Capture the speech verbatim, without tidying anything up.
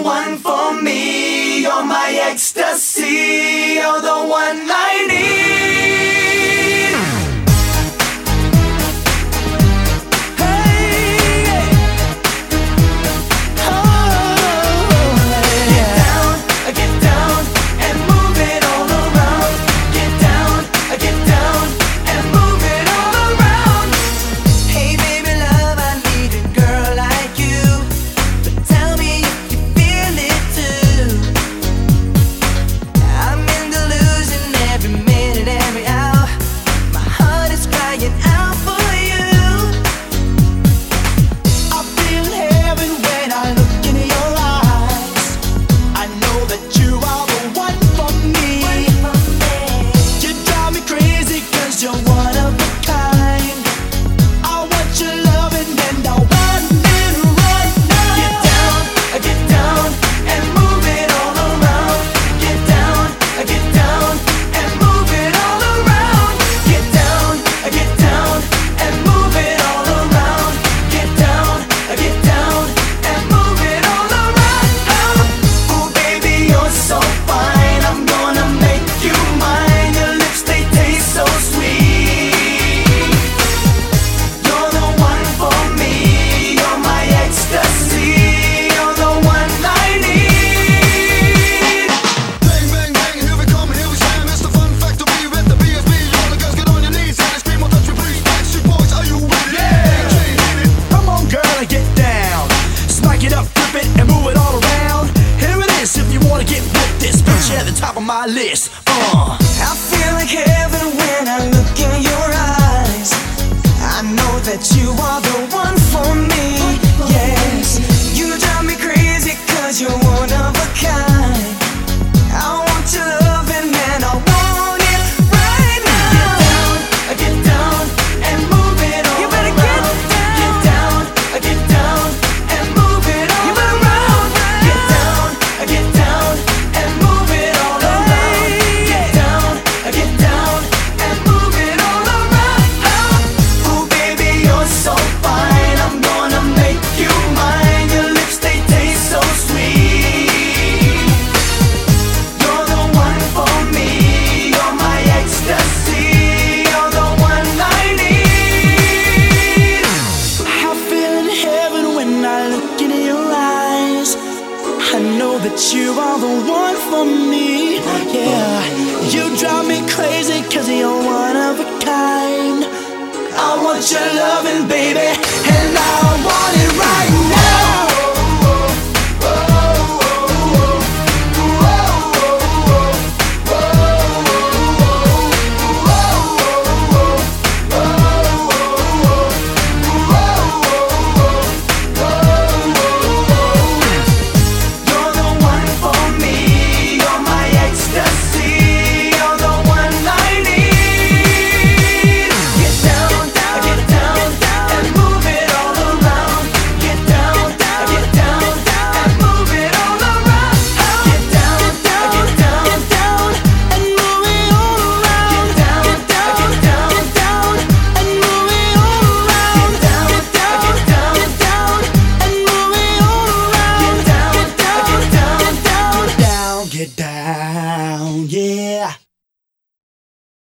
the one for me. You're my ecstasy. You're the one I need. My list. Uh. I feel like heaven when I look in your eyes. I know that you are the one for me. Yes, you drive me crazy cause you're one of a kind. I want your loving and I want it right now. Get down, get down and move it all. You better around. Get down, get down and move it all. You better around. Get down, get down and move it all. That you are the one for me. Yeah, you drive me crazy cause you're one of a kind. I want your loving, baby, and I want it right now.